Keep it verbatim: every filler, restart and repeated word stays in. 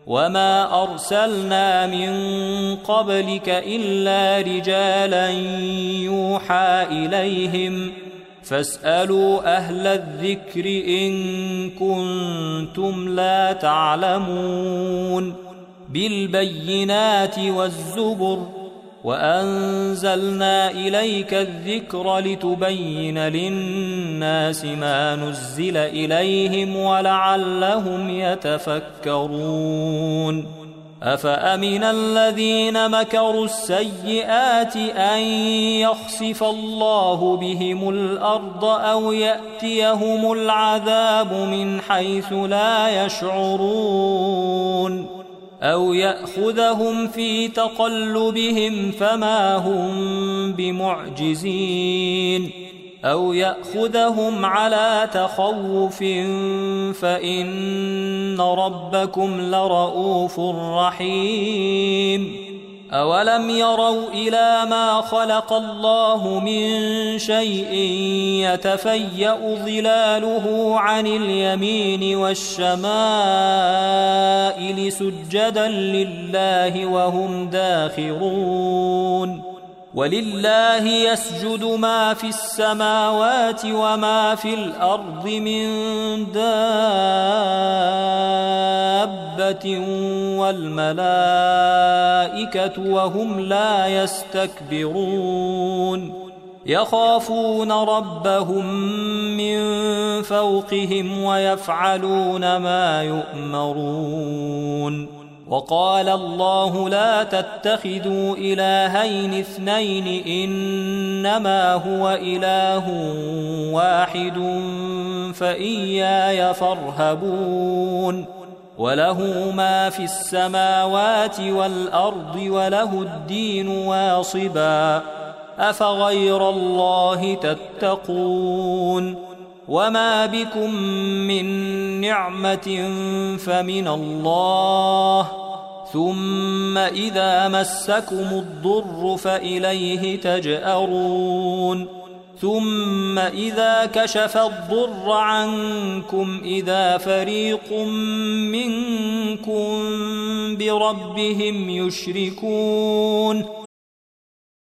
وما أرسلنا من قبلك إلا رجالا يوحى إليهم فاسألوا أهل الذكر إن كنتم لا تعلمون بالبينات والزبر وأنزلنا إليك الذكر لتبين للناس ما نزل إليهم ولعلهم يتفكرون أفأمن الذين مكروا السيئات أن يخسف الله بهم الأرض أو يأتيهم العذاب من حيث لا يشعرون أو يأخذهم في تقلبهم فما هم بمعجزين أو يأخذهم على تخوف فإن ربكم لرؤوف رحيم أولم يروا إلى ما خلق الله من شيء يتفيأ ظلاله عن اليمين والشمائل سجدا لله وهم داخرون ولله يسجد ما في السماوات وما في الأرض من دابة والملائكة وهم لا يستكبرون يخافون ربهم من فوقهم ويفعلون ما يؤمرون وقال الله لا تتخذوا إلهين اثنين إنما هو إله واحد فإياي فارهبون وله ما في السماوات والأرض وله الدين واصبا أفغير الله تتقون وما بكم من نعمة فمن الله ثم إذا مسكم الضر فإليه تجأرون ثم إذا كشف الضر عنكم إذا فريق منكم بربهم يشركون